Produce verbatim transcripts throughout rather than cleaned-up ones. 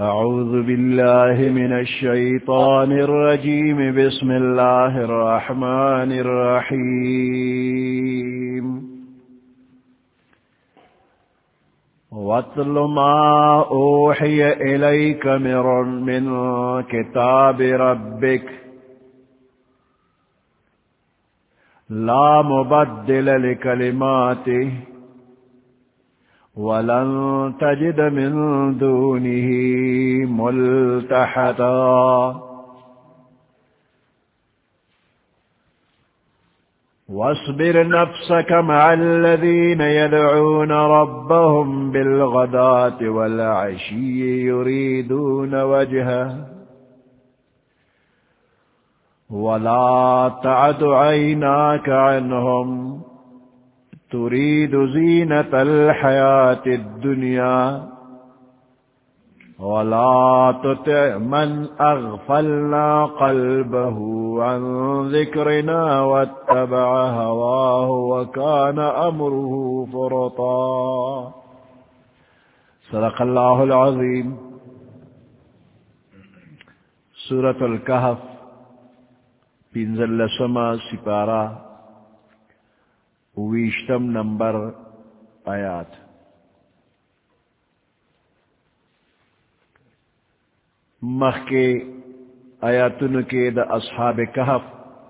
أعوذ بالله من الشيطان الرجيم بسم الله الرحمن الرحيم واتل ما أوحي إليك من كتاب ربك لا مبدل لكلماته ولن تجد من دونه ملتحدا واصبر نفسك مع الذين يدعون ربهم بالغداة والعشي يريدون وجهه ولا تعد عيناك عنهم تريد زينة الحياة الدنيا ولا تطع من أغفلنا قلبه عن ذكرنا واتبع هواه وكان أمره فرطا صدق الله العظيم. سورة الكهف پینزل سما سپارہ ویشتم نمبر آیات. مخ کے آیاتن کے دا اصحاب کہف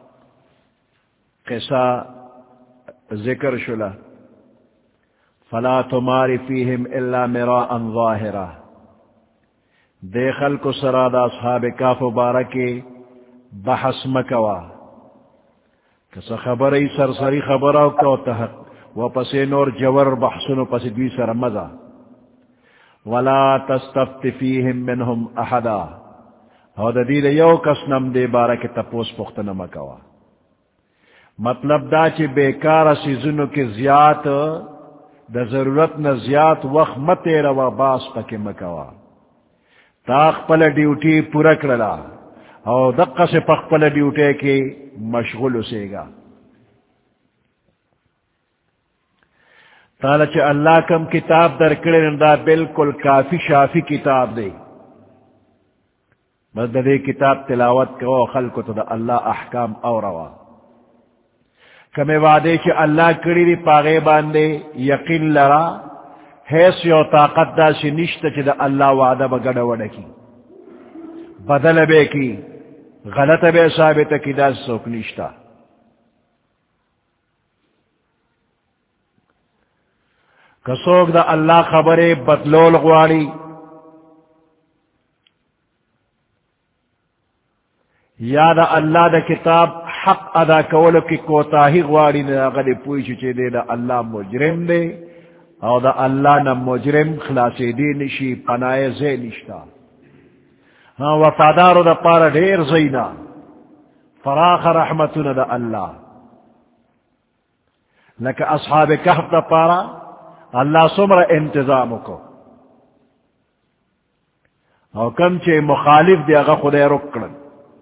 قصہ ذکر شلا فلا تمار فیہم الا مراء ظاہرا. دیخل کو سرا دا اصحاب کہف مبارکی بحث مکوا کس خبری سرسری خبرو کو تحق و پس نور جور بحثنو پس دوی سر مزا ولا تستفت فیہم منہم احدا او دا دید یو کس نم دے بارا کی تپوس پختن مکوا. مطلب دا چی بیکار سیزنو کی زیاد دا ضرورت نا زیاد وقت متے روا باس پک مکوا. تاق پل ڈیوٹی پورا کرلا او دقا سے پخ پل ڈیوٹے کی مشغول اسے گا. تالا چا اللہ کم کتاب در کرن دا بالکل کافی شافی کتاب دے. بس دا دے کتاب تلاوت کو خلق تو دا اللہ احکام او روا کمی وعدے چا اللہ کری دی پاغے باندے یقین لرا حیث یو طاقت دا سی نشتا چا دا اللہ وعدہ بگڑا وڑا کی بدل بے کی غلط بے ثابت کی دا سوک نشتا. کسوک دا اللہ خبرے بدلول غواری یا دا اللہ دا کتاب حق ادا کولو کی کوتاہی غواری نا غلی پوچھ چے دے دا اللہ مجرم دے او دا اللہ نا مجرم خلاصی دی نشی پنائے زی نشتا. ہاں وفادارو دا پارا ڈیر زینا فراخ رحمتنا دا اللہ لکہ اصحاب کہف دا پارا اللہ سمر انتظام کو او کم چے مخالف دے اگا خدای رکڑن.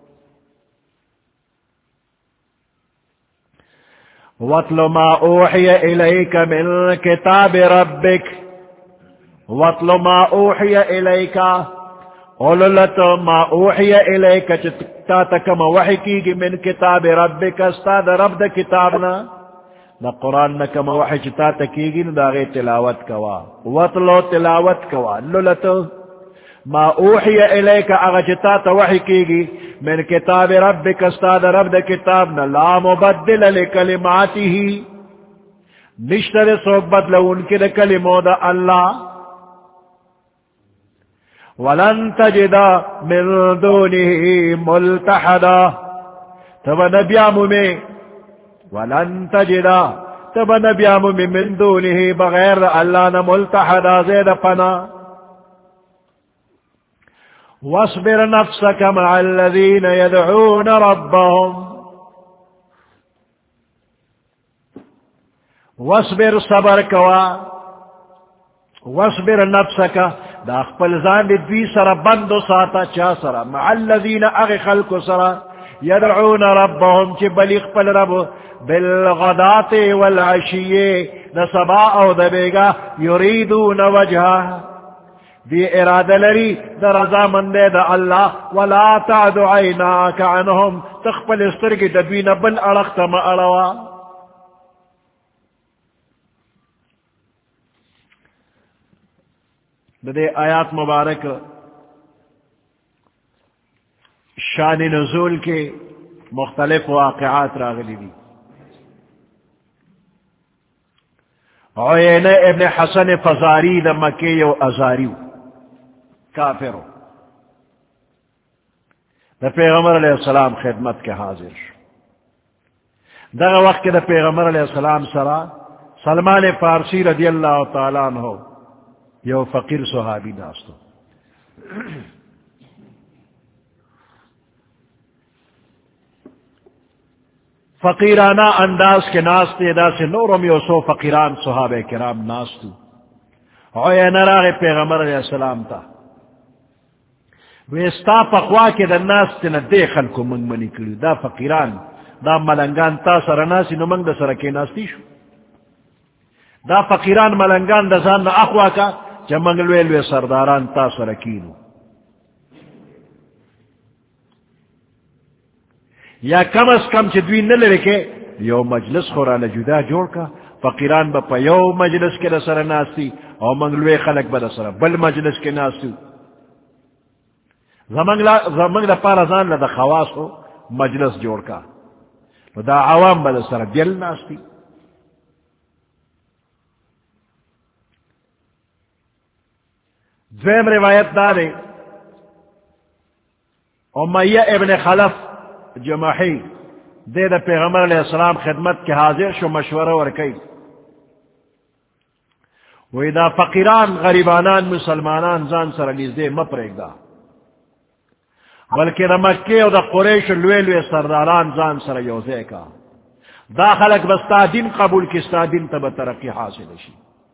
وَاتْلُ مَا أُوحِيَ إِلَيْكَ مِنْ كِتَابِ رَبِّكَ وَاتْلُ مَا أُوحِيَ إِلَيْكَ اولولت ما اوحی الیک چتا تکم وحی کی گی من کتاب ربک استاد رب دا کتابنا دا قرآن نکم وحی چتا تکی گی دا غی تلاوت کوا وطلو تلاوت کوا لولت ما اوحی الیک اغا چتا تا وحی کی گی من کتاب ربک استاد رب دا کتابنا لا مبدل لکلماتی ہی نشتر سوک بدلو ان کی دا کلمو دا اللہ ولن تجد من دونه ملتحدا. تب نبیام میں ولن تجد تب نبیام میں من دونه بغیر اللہ نا ملتحدا زید پنا. واصبر نفسك مع الذين يدعون ربهم واصبر صبر کوا واصبر نفسك دا اخپل زان دی دوی سر بندو ساتا چا سر مع الذین اغی خلق سر یدعون ربهم چی بلی اخپل رب بالغدات والعشی دا سبا او دا بیگا یریدون وجہ دی ارادہ لری دا رضا مندے دا اللہ ولا تعد عیناک عنہم تخپل استرگی دبین بل اڑخت ما اڑوا دے آیات مبارک شان نزول کے مختلف واقعات راغلی دی عیینہ ابن حسن فزاری دا مکی و ازاریو کافرو دا پیغمبر علیہ السلام خدمت کے حاضر دا وقت دا پیغمبر علیہ السلام سرا سلمان فارسی رضی اللہ تعالیٰ عنہ یو فقیر صحابی ناستو فقیرانہ انداز کے ناستے دا سے نورم یو سو فقیران صحابہ کرام ناستو عیینہ راغ پیغمبر علیہ السلام تا ویستا پخوا کے دا ناس تینا دے خلکو منگ منی کری دا فقیران دا ملنگان تا سرناسی نو منگ دا سرکی ناستی شو دا فقیران ملنگان دا زان نا اخوا کا چا منگ لوے لوے سرداران تا سرکینو یا کم از کم چی دوی نلے رکے یو مجلس خورانا جدا جوڑ کا فقیران با پا یو مجلس کے دا سرناستی او منگ لوے خلق با دا سر بل مجلس کے ناستی زمانگ دا پارا زان لدا خواص ہو مجلس جوڑ کا دا عوام با دا سر بیل ناستی دویم روایت دارے امیہ ابن خلف جماحی دے دا پیغمبر علیہ السلام خدمت کے حاضر شو مشورہ ورکی وی دا فقیران غریبانان مسلمانان زان سر لیز دے مپریک دا بلکہ دا مکے و دا قریش لوے لوے سرداران زان سر یوزے کا دا خلق بستا دین قبول کستا دین تب ترقی حاصل شی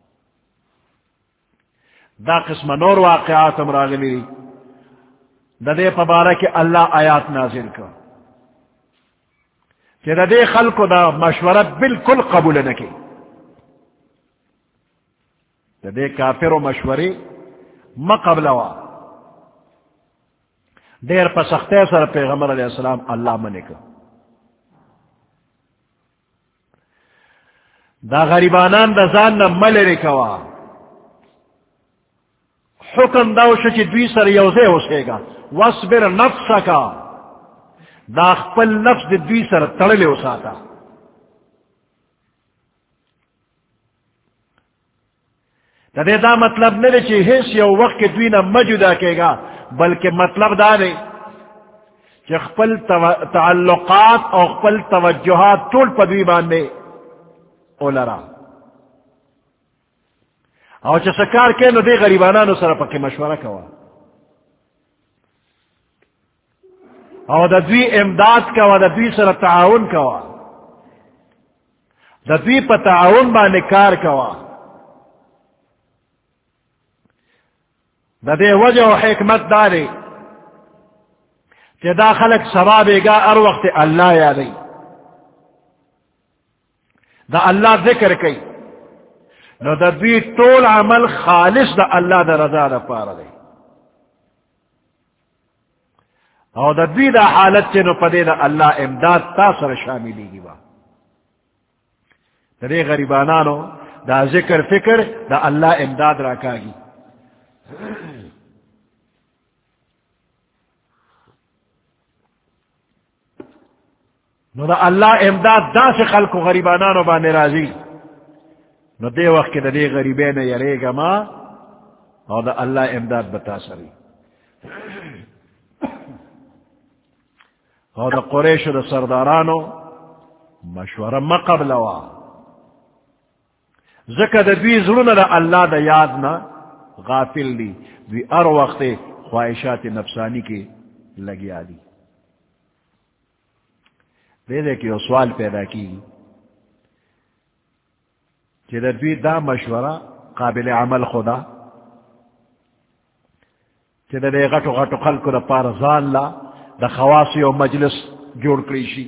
دا قسم نور واقعات امراغلی دا دے پبارک اللہ آیات نازل کا کہ دا دے خلق دا مشورت بالکل قبول نکی دا دے کافر و مشوری مقبلوا دیر پا سختے سر پیغمبر علیہ السلام اللہ منکا دا غریبانان دا زان نا مل رکوا حکم داو شچی دوی سر یوزے ہو سے گا وصبر نفسکا دا خپل نفس دی دوی سر تڑلے ہو ساتا دا دے دا مطلب نلے چی حس یو وقت کے دوی نا مجدہ کے گا بلکہ مطلب دا دے کہ خپل تعلقات اور خپل توجہات طول پا دوی باندے اولرا اور چسکار کے نو دے غریبانانو سر پکی مشورہ کوا اور دا دوی امداد کوا دا دوی سر تعاون کوا دا دوی پا تعاون باندے کار کوا دا دے وجہ و حکمت دارے کہ دا خلق ثوابے گا ار وقت اللہ یادی دا اللہ ذکر کئی نو دا دوی طول عمل خالص دا اللہ دا رضا دا پارا دے اور دا دوی دا حالت چے نو پدے دا اللہ امداد تا سر شاملی گی با دا دے غریبانانو دا ذکر فکر دا اللہ امداد راکا گی نو دا اللہ امداد دا سے خلق و غریبانانو بانے راضی نو دے وقت کے دا دے غریبین یرے گا ما اور دا اللہ امداد بتا سری اور دا قریش دا سردارانو مشورہ مقبلوا ذکر دا دوی ظلم دا اللہ دا یادنا غافل دی دوی ار وقت خواہشات نفسانی کے لگیا دی دے دے کہ سوال پیدا کی کہ دا دوی دا مشورہ قابل عمل خدا کہ دا دے غٹو غٹو خلق دا پارزان لا دا خواسی و مجلس جوڑ کریشی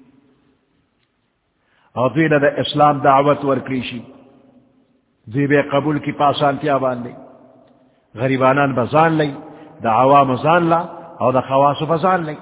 اور دوی دا اسلام دعوت ور کریشی دوی بے قبول کی پاسانتیا باندے غریبانان بزان لئی، دا عوام زان لا او دا خواص بزان لئی.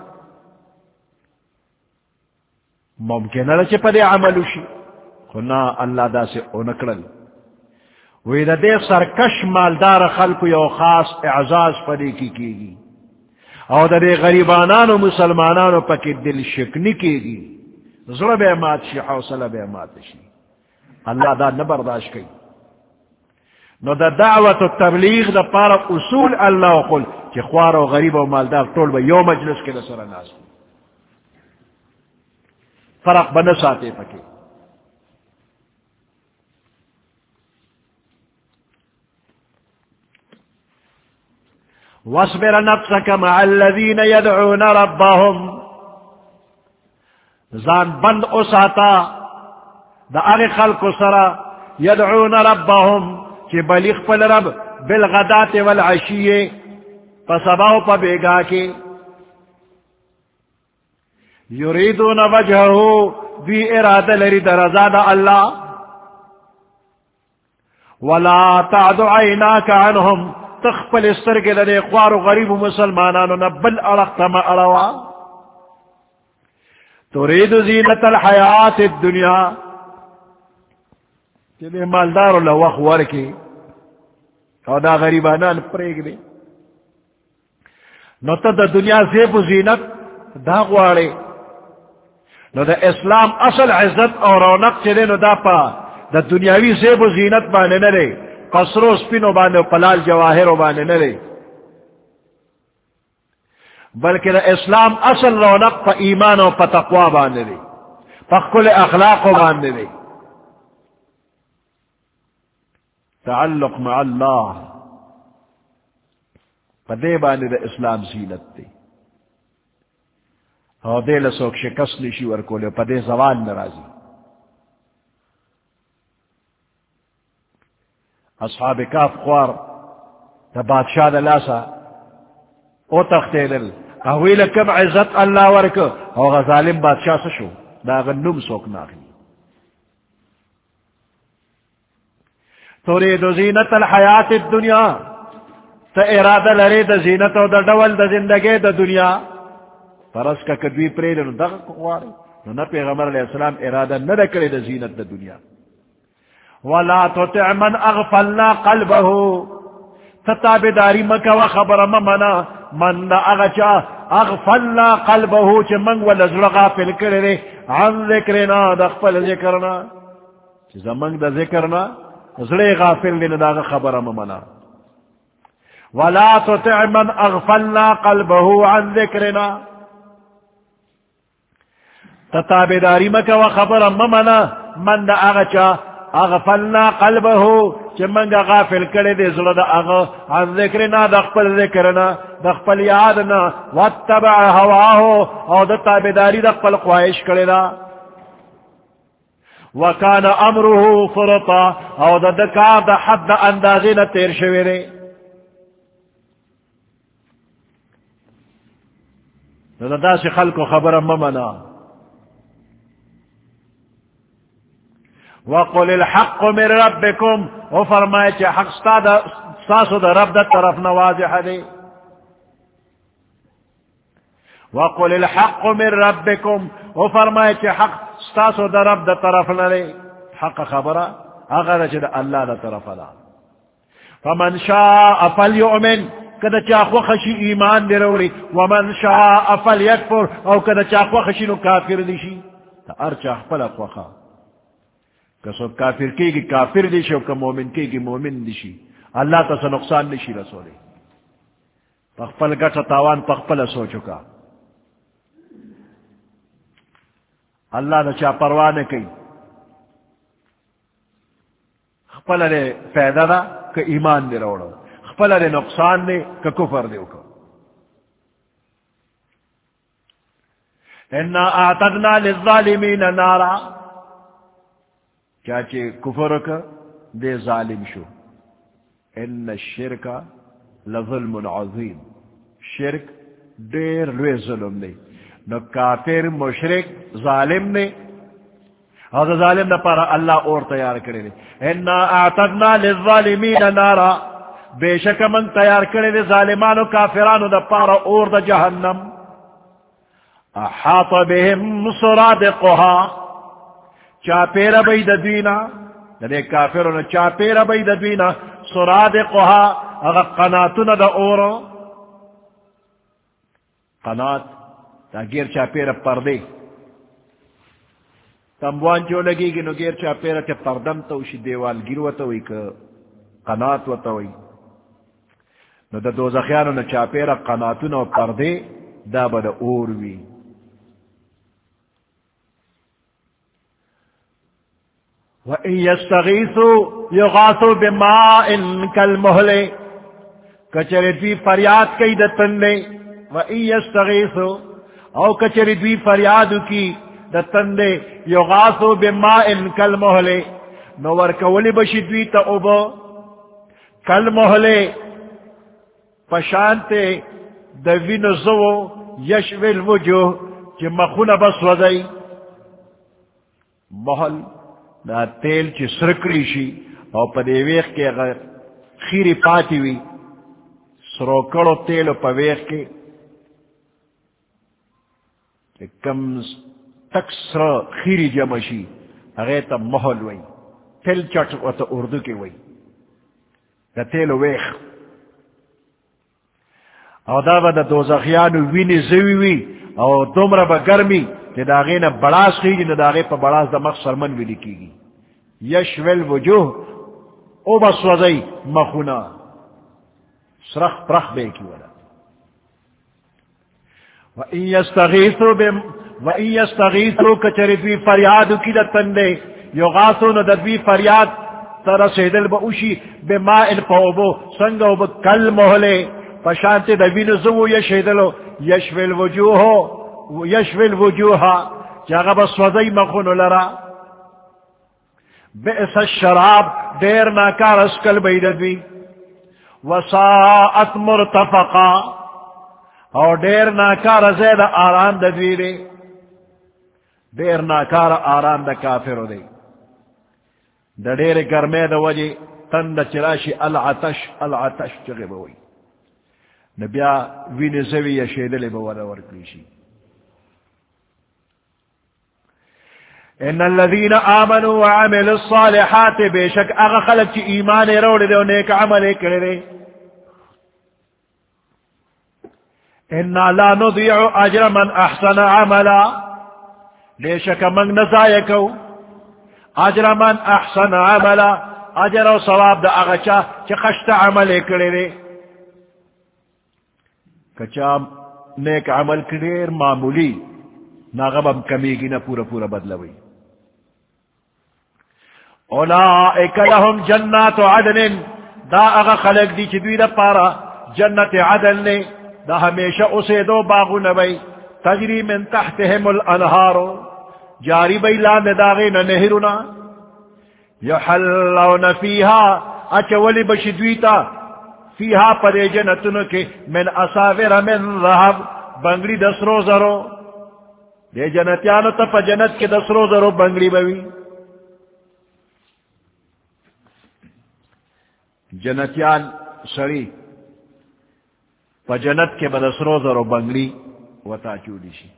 ممکن ہے کہ پدے عملو شی، خنا اللہ دا سے اونکڑل. وی دا دے سرکش مالدار خلق یو خاص اعزاز پدے کی کی گی، او دا دے غریبانان و مسلمانان پکی دل شکنی کی گی، ضرب مات شی، حوصلہ بے مات شی. اللہ دا نبرداشت کی. نو دا دعوت و تبلیغ دا پارا اصول اللہ و قل کہ خوار و غریب و مالدار طول با یو مجلس کے لسر ناس فرق بنساتے پکے. واصبر نفسك مع الذين يدعون ربهم، زان بند اساتا دا اغی خلق سرا يدعون ربهم کہ بلیغ پل رب بالغدات والعشیے پسباو پا بیگا کے، یریدون وجہو بھی ارادہ لری درزاد اللہ، ولا تعد عیناک عنہم تخپل استرگ لدے خوار و غریب مسلمانانو نبل ارقتم اروا، ترید زینت الحیات الدنیا کہ دے مالدارو لوخ ورکی او دا غریبانان پریگ دے. نو تا دا دنیا زیب و زینت دا غوارے، نو دا اسلام اصل عزت اور رونق چلے نو دا پا دا دنیاوی زیب و زینت بانے نرے، قصرو سپینو بانے و پلال جواہرو بانے نرے، بلکہ دا اسلام اصل رونق پا ایمان و پا تقوی بانے دے، پا کل اخلاق بانے دے. تعلق مع اللہ پدے بانے دا اسلام زینت دے، اور دے لسوک شکست نشی ورکولے پدے زوان نرازی. اصحاب کاف خوار دا بادشاہ دا لاسا او تختے دل احویل کم عزت اللہ ورک او غظالم بادشاہ سشو دا غنم سوک ناخی. تريد زینت الحیات الدنیا، تا ارادہ لرے دا زینت و دا دول دا زندگی دا دنیا. فرس کا کدوی پریدے نو دغا کوارے نو نا پیغمبر علیہ السلام ارادہ نہ کرے دا زینت دا دنیا. ولا تطع من اغفلنا قلبه، تتابداری مکا و خبر ممنا من دا اغچا اغفلنا قلبه چه من ولزر غافل کرے عن ذکرنا دا خفل ذکرنا، چه زمان دا ذکرنا زڑے غافل دین دا خبر ممنا. ولا تطع من اغفلنا قلبه عن ذکرنا، تتابداری مکا و خبر ممنا من دا اغچا اغفلنا قلبه چه منگا غافل کرے دے زڑا دا اغا عن ذکرنا دا خپل ذکرنا دا خپل یادنا، واتبع هواهو او دا تابداری دا خپل خواہش کرے دا، وکان امره فرطا او دا دکار دا حد اندازینا تیر شویرے. دا دا سی خلق خبر ممنا. وقل الحق من ربکم، او فرمائے چے حق ساسو دا رب دا طرف نوازح دے. وقل الحق من ربکم، او فرمائے چے حق ساسو دا رب دا طرف نلے، حق خبرہ اگر چے دا اللہ دا طرف دا. فمن شاء فلیؤمن، کدا چاخو خشی ایمان دے روڑی، ومن شاء فلیکفر، او کدا چاخو خشی نو کافر دیشی. تا ارچاخ پلا خوخا کسو کافر کی گی کافر دیشی و کم مومن کی گی مومن دیشی، اللہ تا سا نقصان دیشی رسولے. پخپل گٹا تاوان پخپل سو چکا، اللہ دا چا پروانے کئی، خپل دے فیدہ دا کہ ایمان دے روڑا، خپل دے نقصان دے کہ کفر دے اکا. انا اعتدنا للظالمین نارا، چاچے کفر کا دے ظالم شو. ان الشرک لظلم عظیم، شرک دیر لوے ظلم نے. نو کافر مشرک ظالم نے، اور ظالم نہ پارا اللہ اور تیار کرے دے. انا اعتدنا للظالمین نارا، بے شک من تیار کرے دے ظالمانو کافرانو دا پارا اور دا جہنم احاط بهم سرادقها چاپیرا بید دوینا دے کافرانو چاپیرا بید دوینا سرادقها اگا قناتنا دا اورو قنات تا گیر چاپیرا پردے تموان جو لگی گی نو گیر چاپیرا چا پردم توشی دیوال گیرو توی که قنات و توی نو دا دوزخیانو نا چاپیرا قناتونو پردے دا با دا اوروی وَإِن يَسْتَغِيثُوا يُغَاثُوا بِمَاءٍ كَالْمُهْلِ کچردوی فریاد کئی دا تندے وَإِن يَسْتَغِيثُوا او کچردوی فریادو کی دا تندے یغاثوا بِمَاءٍ كَالْمُهْلِ نور کولی بشدوی تا اوبو کالمهل پشانتے دوین زو یشوی الوجوہ چی مخون بس وزی محل دا تیل چی سرکلی شی او پا دیویخ کے اگر خیری پاتی وی سروکڑو تیلو پا ویخ کے کم تک سر خیری جمشی اغیتا محل وی تیل چٹ و تا اردو کی وی دا تیلو ویخ او دا با دا دوزخیانو وینی زوی وی او دومرا با گرمی کہ دا غینا بڑاس خیجی نا دا غی پا بڑاس دا مخ سرمن وی لکی گی یشویل وجوہ او بس وزی مخونا سرخ پرخ بے کی ولا وَإِن يَسْتَغِيثُوا بِمْ وَإِن يَسْتَغِيثُوا کچردوی فریادو کی دا تندے یغاثو نا ددوی فریاد ترسیدل با اوشی بمائن پاوبو سنگو با کل محلے پشانتے دوین زو یشیدلو یشوی الوجوہو یشوی الوجوہا جاگا بس وزی مخونو لرا بئس الشراب دیر ناکار اسکل بیددوی وساعت مرتفقا اور دیر ناکار زید آرام ددوی دے دیر ناکار آرام دا کافر دے دا دیر گرمے دا وجہ تند چراشی العتش العتش چگے بوئی نبیا وین زوی یا شیدل بولا ورکلیشی ان الذين آمنوا وعملوا الصالحات بے شک اغا خلق چی ایمان روڑ دے و نیک عمل کرے انا لا نضيع اجر من احسن عملا بے شک من نزایکو اجر من احسن عملا اجر و ثواب دا اغا چا چی خشت عمل کرے کچا نیک عمل کرے معمولی ناغبم کمی گی نا پورا پورا بدلوی اولائک لهم جنات عدن دا اغا خلق دی چی دوی دا پارا جنت عدن نے دا ہمیشہ اسے دو باغو نبی تجری من تحتهم الانہارو جاری بی لان داغین نہرنا یحلون فیہا اچولی بشدویتا فیہا پر جنتن کے من اصابر من ذہب بنگلی دسرو زرو دے جنتیانو تا پا جنت کے دسرو زرو بنگلی بوی جنتیان سری پا جنت کے بدسرو زرو بنگلی وطا چولی شی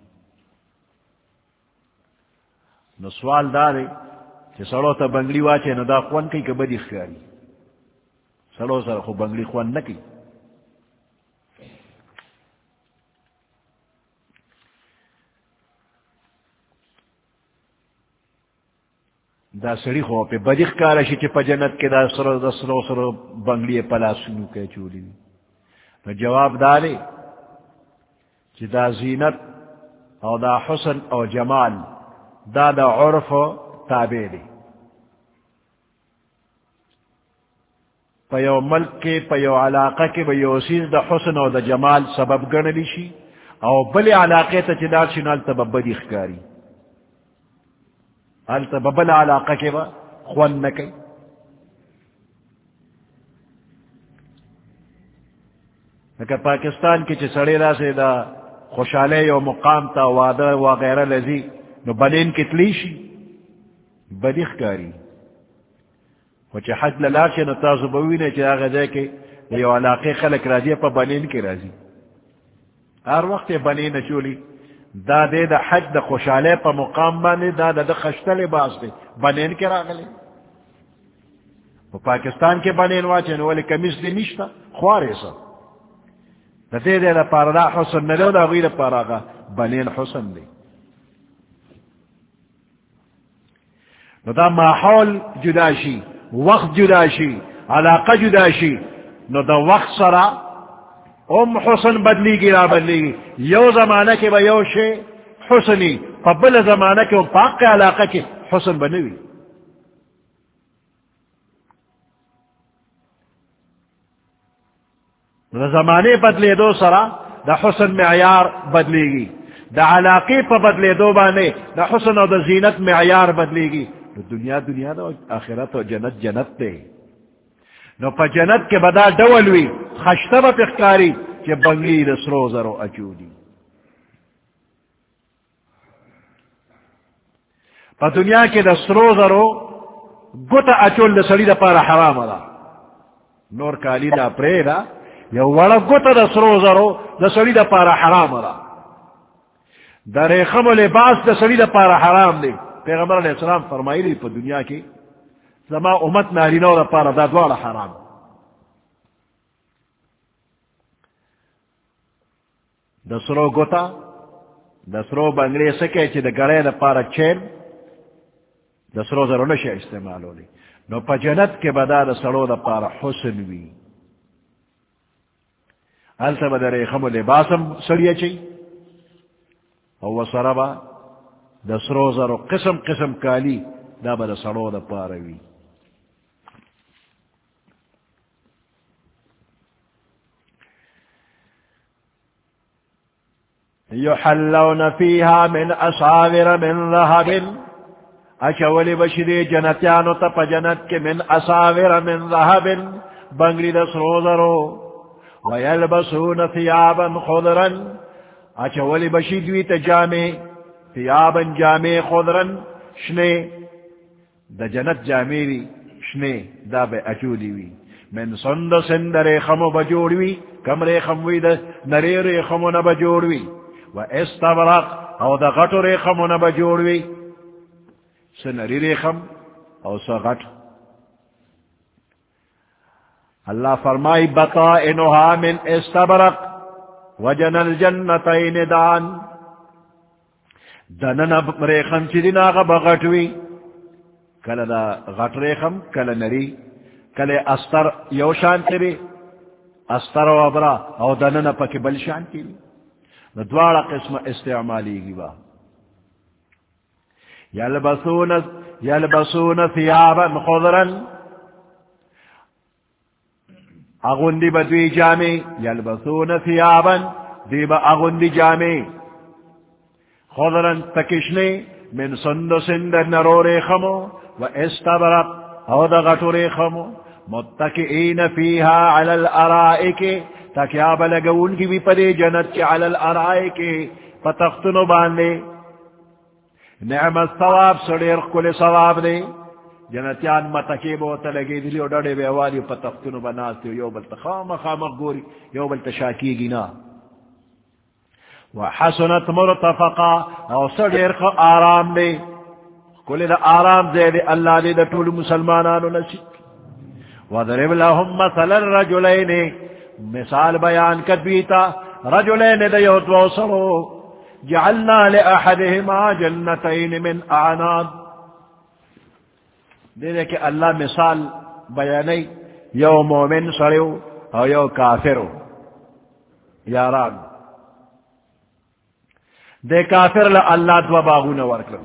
نو سوال دارے کہ سڑو تا بنگلی واچے نو دا خوان کئی کبدی خیاری سڑو سر خو بنگلی خوان نکی دا سڑی خو پہ بدیخ کارشی چی پا جنت کے دا سرو دا سرو سرو بنگلی پلا سنو کے چولی نو جواب دارے چی دا زینت او دا حسن او جمال دا دا عرف تابع دی پا یو ملک کے پا یو علاقہ کے با یو سیز دا حسن او دا جمال سبب گرنلی شی او بلی علاقے تا چی دار شنال تا بدیخ کاری حالتا ببل علاقہ کے با خوان نکی نکہ پاکستان کی چی سڑی را سے دا خوشحالے یو مقام تا وعدہ وغیرہ لذی نو بلین کتلی شی بدیخ کاری وچی حج للاشی نو تازو بوینے چی آگا دے کے یو علاقے خلق راضی پا بنین کی راضی ہر وقت بنین چولی دا دے دا حج دا خوشالے پا مقام بانے دا دا دا خشتہ لباس دے بنین کے راغلے پاکستان کے بنین واچن والی کمیس دی نشتا خوارے سا دا دے دے دا پارا دا حسن ندو دا غیر پارا گا بنین حسن دے نو دا ماحول جداشی وقت جداشی علاقہ جداشی نو دا وقت سرا ام حسن بدلی گی را بدلی گی یو زمانہ کے با یو شے حسنی فبل زمانہ کے پاک کے علاقہ کے حسن بنوی دا زمانے بدلے دو سرا دا حسن معیار بدلے گی دا علاقے پا بدلے دو بانے دا حسن و دا زینت معیار بدلے گی دنیا دنیا دا آخرت و جنت جنت دے نو پا جنت کے بدا ڈولوی خشتب پخکاری کہ بنگلی رسرو زرو اچولی پا دنیا کے دسرو زرو گتا اچول دا سلی دا پارا حرام دا نور کالی دا پرے دا یو وڑا گتا دسرو زرو دا سلی دا پارا حرام دا دا ریخم و لباس دا سلی دا پارا حرام دے پیغمبر علیہ السلام فرمائی لی پا دنیا کی زما امت نارینو دا پارا دا دوارا حرام دسرو گتا دسرو بنگلے سکے چی دا گڑے دا پارا چین دسرو زرو نشے استعمالو لی نو پا جنت کے بدا دا سرو دا پارا حسن وی حال تا با دا ریخم و لباسم سڑیا چی او سربا دسرو زرو قسم قسم کالی دا با دا سرو دا پارا وی یحلون فیہا من اصاور من ذہب اچولی بشدی جنتیانو تا پا جنت کے من اصاور من ذہب بنگلی دسرو زرو ویلبسون ثیابا خضرا اچولی بشدوی تا جامع ثیابا جامع خضرا شنے دا جنت جامع وی شنے دا بے اچولی وی من سندس دا ریخمو بجوڑوی کم ریخموی دا نری ریخمو نبجوڑوی و استبرق او دا غٹو ریخمو نبجوڑوی سنری ریخم او سا غٹ اللہ فرمائی بطائنها من استبرق وجن الجنتین دان دنن ریخم چی دینا غب غٹوی کل دا غٹ ریخم کل نری کل استر یو شانتی بی استر و ابرا او دنن پک بل شانتی بی دوارا قسم استعمالی گی با یلبسون یلبسون ثیابا خضرا اغندی بدوی جامع یلبسون ثیابا دیبا اغندی جامع خضرا تکشنے من سندس در نرو ریخمو و استبرق او دا غٹو ریخمو متکئین فیہا علی الارائک تاکیاب لگون کی بھی پدے جنت کے علی الارائک فتختنو باندے نعم الثواب سڑیر کل ثواب دے جنتیان متکی بوتا لگی دلی و ڈڑے بے والی فتختنو بناستے یو بلتا خام خام گوری یو بلتا شاکی گینا وحسنت مرتفقا او سڑیر خو آرام دے کل دا آرام دے دے اللہ دے دا طول مسلمانانو نسک وضرب لهم مثل الرجلین مثال بیان کر بیتا رجلین دیو دو سرو جعلنا لأحدهما جنتین من اعناب دے دے کہ اللہ مثال بیانی یو مومن سرو او یو کافرو یاران دے کافر لا اللہ دو باغون ورکل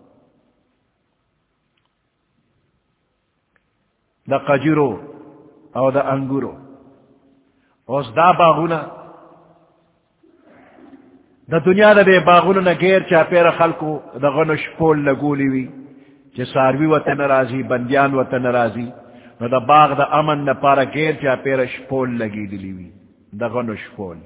دا قجرو او دا انگورو اوز دا باغونا دا دنیا دا بے باغونا نا گیر چا پیر خلقو دا غنش پول لگولی وی چا ساروی و تنرازی بندیان و تنرازی نو دا باغ دا امن نا پارا گیر چا پیر شپول لگی دلی وی دا غنش پول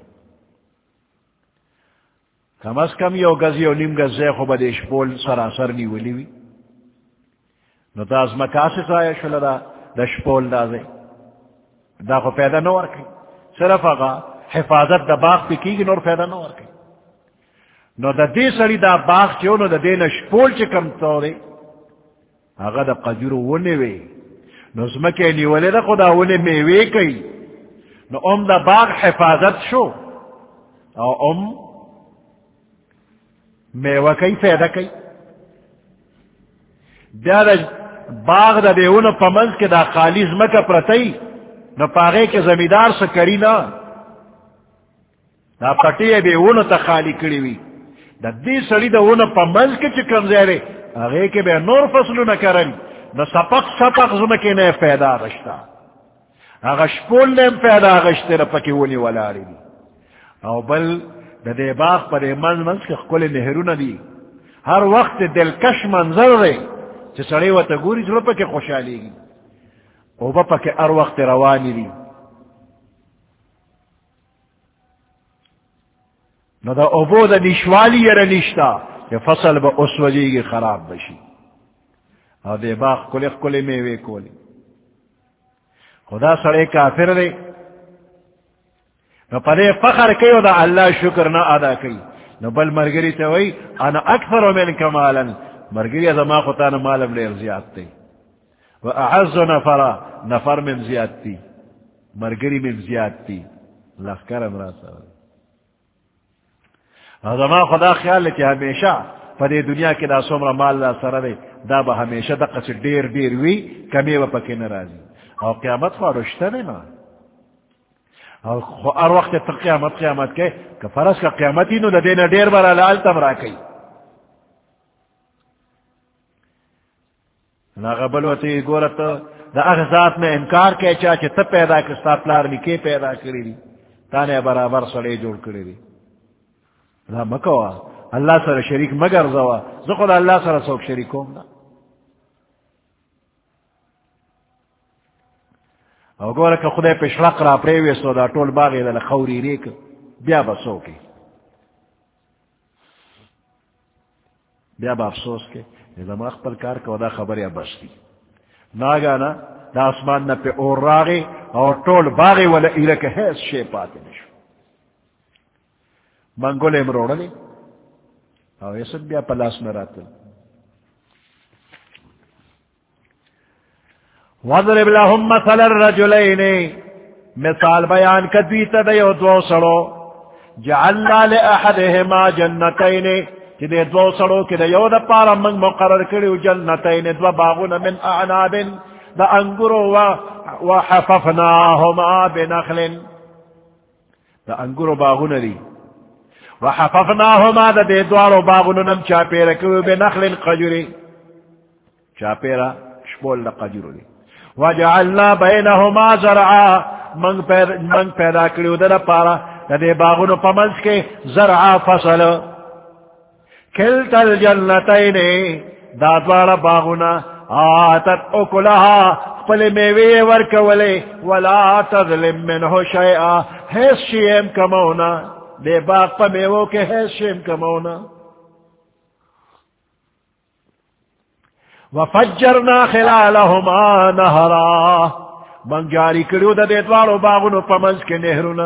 کم از کم یو گزی و نیم گز زی خوب دا شپول سراسر نیولی وی نو دا از مکاسی سایه شل دا دا شپول دا زی دا خو پیدا نہ ورکی صرف اگا حفاظت دا باغ پی کی گی نور پیدا نہ ورکی نو دا دی سڑی دا باغ چیو نو دا دی نشپول چکم تو دی اگا دا قجرو ونی وی نو زمکی نیولی دا خدا ونی میوی کئی نو ام دا باغ حفاظت شو او ام میوہ کئی پیدا کئی بیا دا باغ دا دیونو پمنز کے دا خالی زمکا پرتی نو پاغے کے زمیدار سے کری نا دا پٹی دیونو تا خالی کری وی دا دی سڑی دا ونو پمنز کے چکم زیرے اگے کے بے نور فصلو نہ کرن نہ سپق سپق زمکے نے پیدا غشتا اغش پول نے پیدا غشتے نہ پکی ونی ولاری دی او بل دا دے باغ پر منز منز کے خکل نہرو نہ دی ہر وقت دلکش منظر رے چھ سڑے و تا گوری زلو پکی خوشحالی گی او با پکی ار وقت روانی دی نو دا اوبو دا نشوالی یر نشتا کہ فصل با اس وجہ کی خراب بشی اور دے باغ کلی کلی میوے کولی خدا سڑے کافر دے نو پدے فخر کئی دا اللہ شکر نہ ادا کئی نو بل مرگری تے وئی انا اکثر من کمالا مرگری از ما خطان مالم لیر زیاد تے و اعز نفرا نفر من زیاد تی مرگری من زیاد تی لخکر امرا سوال زمان خدا خیال لے کہ ہمیشہ پدے دنیا کی دا سومر مال لا سر دے دا با ہمیشہ دا قصر دیر دیر وی کمی و پکی نرازی اور قیامت خواہ رشتہ نینا اور ار وقت تر قیامت قیامت کے کہ فرض کا قیامتی نو دا دینا دیر برا لال تم را کئی ناغبلوتی گورت دا اغزات میں انکار کے چاچے تب پیدا کستا پلار نکے پیدا کری دی تانے برابر سڑے جوڑ کری دی لا مکوا اللہ سر شریک مگر زوا زخد اللہ سر سوک شریکوم نا او گورا که خدای پشرق را پریویستو دا طول باغی دا خوری ریک بیا با سوکی بیا با افسوس کے نظام اخبر کار که دا خبر یا بستی ناگانا دا اسمان نا پی اور راغی اور طول باغی والا ایلک حیث شی پاتے نشو منگول امروڑا لی او یہ سب بیا پلاس میں راتا وَضْرِبْ لَهُمْ مَثَلَ الرَّجُلَيْنِ مثال بیان کدویتا دیو دو سڑو جعلنا لأحدهما جنتین کہ دے دو سڑو کہ دیو دا پارا منگ مقرر کریو جنتین دو باغون من اعناب دا انگرو وحففناهما بنخل دا انگرو باغون دی وحففناهما دا دے دوارو باغون نم چاپیرا کریو بنخل قجری چاپیرا شپول دا قجرو دی وجعلنا بینہما زرعا منگ پیدا کریو دا پارا دا دے باغونو پمنس کے زرعا فصل کلتا الجنتین دا دوارا باغونا آتت اکلہا پل میوے ورکولے ولا تظلم منہو شیئا حیث شیم کمونا دے باغ پا میوو کے حیث شیم کمونا وفجرنا خلالهما نهرا من جاری کریو دا دیتوارو باغنو پمنز کے نہرنا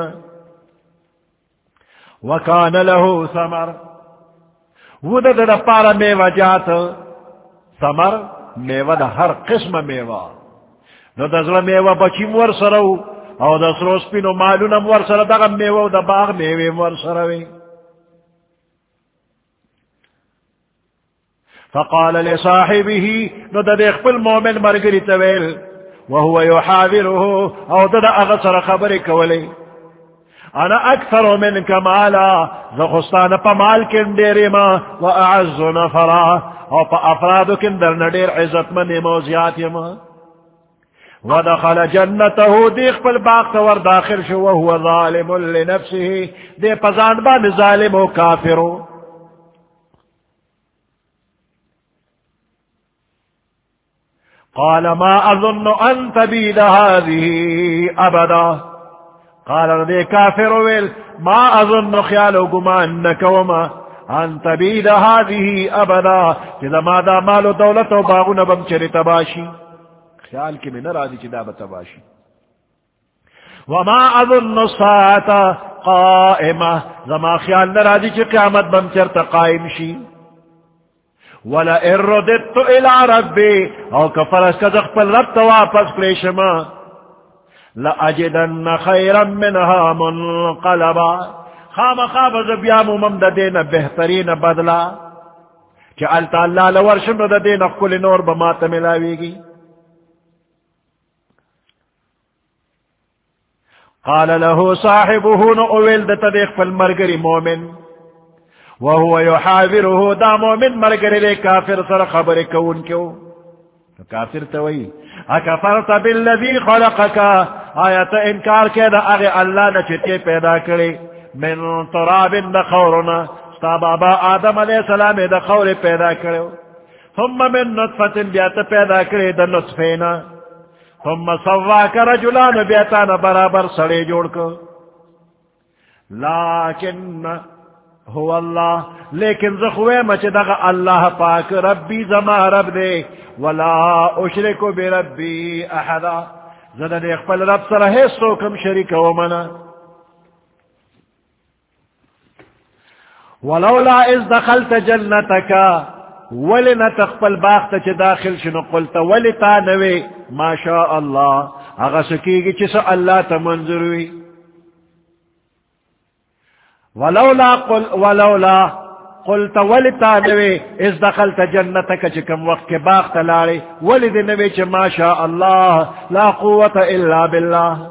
وکان له ثمر ودا دا پارا میوہ جات ثمر میوہ دا ہر قسم میوہ نو دا ذرا میوہ بچی مور سرو او دا سروس پینو مالونا مور سر دا میوہ دا باغ میوہ مور سروی فقال لصاحبه ندد اخبر مومن مرگری تویل وهو يحاوره او دد اغسر خبرك ولي انا اكثر منك مالا زخستان پا مال کندیر ما واعز نفرا او پا افراد کندر ندیر عزت من موزیات ما ودخل جنته دیخ پل باغت ور داخل شو وهو ظالم لنفسه دی پزان بان ظالم و کافرو قال ما اظن ان تبيد هذه ابدا قال ردي كافر ويل ما اظن خيال وغمان وما ان تبيد هذه ابدا اذا ما دا مال دولت و باغون بمچری تباشی خیال کی میں نہ راضی چدا بتباشی وما اظن الساعة قائمة زما خیال نرازی چی قیامت بم چرتا قائم شی وَلَئِن رُدِدتُّ إِلَىٰ رَبِّي او کفرس کزق پل رب تواپس پریشما لَأَجِدَنَّ خَيْرًا مِّنْهَا مُنْقَلَبًا خام خواب زبیام ممد دین بہترین بدلا کہ اللہ اللہ لورشم دا دین کل نور بمات ملاوی گی قال له صاحبه نؤول دا تدیق فالمرگری مومن وهو يحاوره دا مومن مرگری لے کافر سر خبر کون کیوں کافر توئی اکفرت بالذی خلقک آیت انکار کے دا اغی اللہ نچتے پیدا کرے من تراب دا خورنا ستا بابا آدم علیہ السلام دا خور پیدا کرے ثم من نطفت بیات پیدا کرے دا نطفینا ثم سواک رجلان بیتان برابر سڑے جوڑ کو لیکن هو اللہ لیکن زخوے مچ دغ اللہ پاک ربی زما رب دے ولا اشرکو بربی احدا زدن اقبل رب سر حصو کم شرک ومنا ولولا اذ دخلت جنتکا ولنا تقبل باغت چ داخل شنو قلت ولتا نوی ما شاء اللہ اغسکیگی چس اللہ تمنظروی ولولا قل ولولا قلت ولتا نوی اذ دخلت جنتک چکم وقت کے باغت لارے ولد نوی چ ما شاء اللہ لا قوة الا باللہ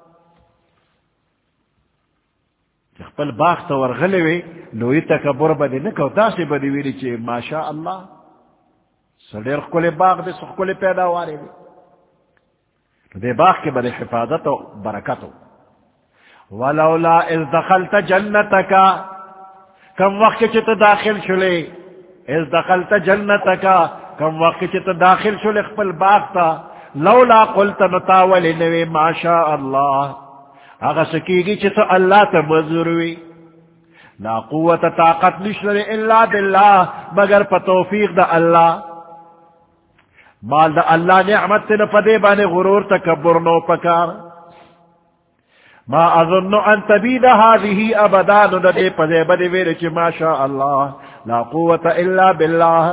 خپل باغ ته ورغلی وی لوی تکبر بدی نکو داسې بدی ویلی چې ماشاء الله سړیر خپل باغ دې خپل پیداوارې دی دې باغ کې بده حفاظت او برکت ولولا اذ دخلت جنتک کم وقت چې ته داخل شولې اذ دخلت جنتک کم وقت چې ته داخل شولې خپل باغ ته لولا قلت نتاول نوی ماشاء الله اگر سکیگی چھتا اللہ تا مزروی لا قوت طاقت نشلر الا باللہ مگر پا توفیق دا اللہ مال دا اللہ نعمت تن پدے بانے غرور تکبر نو پکار ما اظن ان تبید هذه ابدا نو دے پدے بدے ویرے چھ ما شاء اللہ لا قوت الا باللہ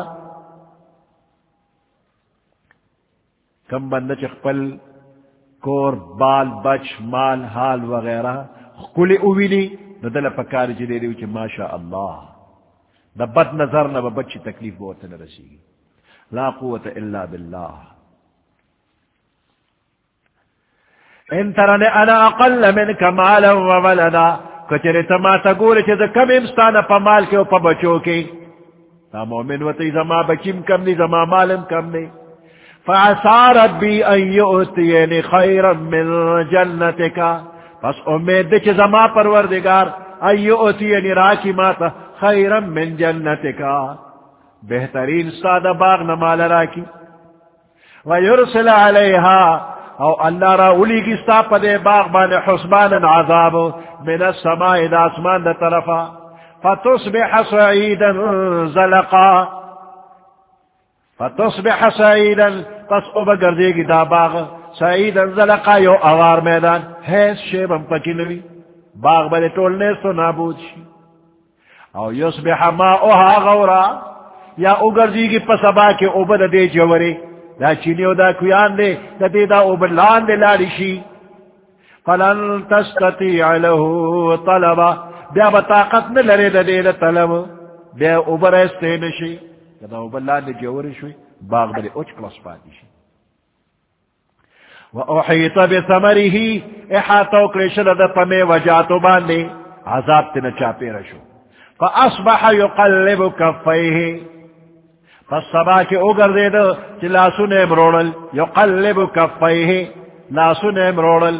کم بند چخپل کور بال بچ مال حال وغیرہ کلی اویلی نو دل پکار جی دے دیو چی ماشاء اللہ دا بد نظر نا بچی تکلیف بہت نرسی لا قوت الا باللہ ان ترن انا اقل منک مالا و ولدا کچری تما تگولی چی دا کم امستانا پا مال کے و پا بچو کے تا مومن و تی زما بچیم کم نی زما مالم کم نی فعسى ربي أن يؤتيني خيرا من جنتك پس امید دے چھ زما پروردگار ان يؤتيني راکی ماتا خيرا من جنتك بہترین سادہ باغ نمال راکی ويرسل عليها او اللہ را اولی کی ستا پدے باغ بان حسبانا عذاب من السماء دا اسمان دا طرفا فتصبح صعيدا زلقا فتصبح سعیدا پس او بگردے گی دا باغ سعیدا زلقا یو اوار میدان حیث شیبم پکی نوی باغ بلے ٹولنے سو نابود شی او یصبح ماؤها غورا یا او گردے گی پسبا کے او بدا دے جوری دا چینیو دا کویان دے دا دے دا او بلان دے لاری شی فلن تستطیع له طلبا بیا بطاقت نلرے دا دے دا طلب بیا او برستے نشی کدا او بلان دے جوری شوی باغ بلے اوچ کلاس پاتی شی وَأُحِيطَ بِثَمَرِهِ احاطو کرشد دا پمے وجاتو باندے عذاب تینا چاپے رشو فَأَصْبَحَ يُقَلِّبُ كَفَّيْهِ پس سبا کے اگر دے دا چی لاسو نیم روڑل يُقَلِّبُ كَفَّيْهِ لاسو نیم روڑل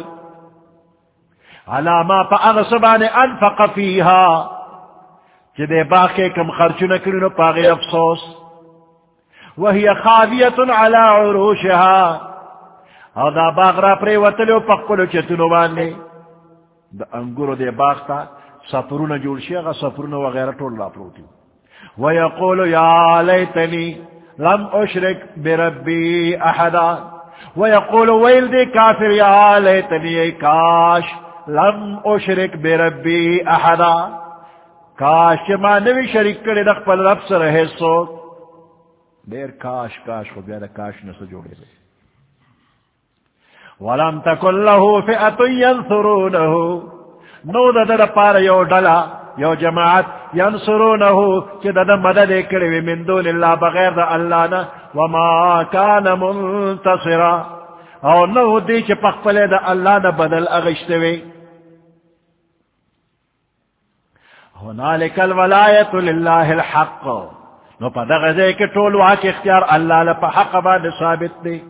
علاما پا اغصبان انفق فیها چی دے باقے کم خرچو نکرنو پاغی افسوس وَهِيَ خَاوِيَةٌ عَلَى عُرُوشِهَا او دا باغ را پری وطلو پقلو چتنو باندے دا انگورو دے باغ تا سفرون جوڑ شیغا سفرون وغیرہ طول لا پروتی ویقولو یا لیتنی لم اشرک بربی احدا ويقول ويل دي كافر يا ليتني كاش لم اشرك بربي احدا کاش ما نوی شریک کرے دخ پل رب سر ہے سو دیر کاش کاش خو بیادا کاش نسو جوڑے دے ولم تکن له فئت ینصرونه نو دا دا پار یو ڈلا یو جماعت ینصرونه چی دا دا مدد کرے من دون اللہ بغیر دا اللہ نا وما کان منتصرا او نو دی چی پخپلے دا اللہ نا بدل اغشتوی هنالک الولایت للہ الحق نو پا دغزے کے طول واقع اختیار اللہ لپا حق بان ثابت دی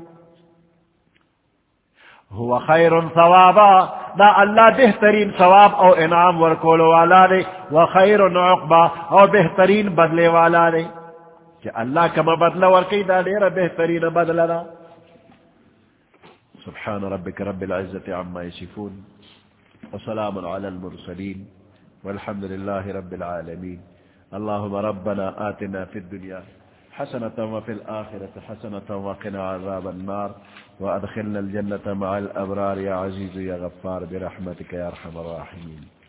هو خیر ثوابا دا اللہ بہترین ثواب او انعام ورکولو والا دے وخیر عقبا او بہترین بدلے والا دے کہ اللہ کما بدلہ ورکی دا دیر بہترین بدلہ دا سبحان ربک رب العزت عما یصفون وسلام علی المرسلین والحمد لله رب العالمين اللهم ربنا آتنا في الدنيا حسنة وفي الآخرة حسنة وقنا عذاب النار وأدخلنا الجنة مع الأبرار يا عزيز يا غفار برحمتك يا أرحم الراحمين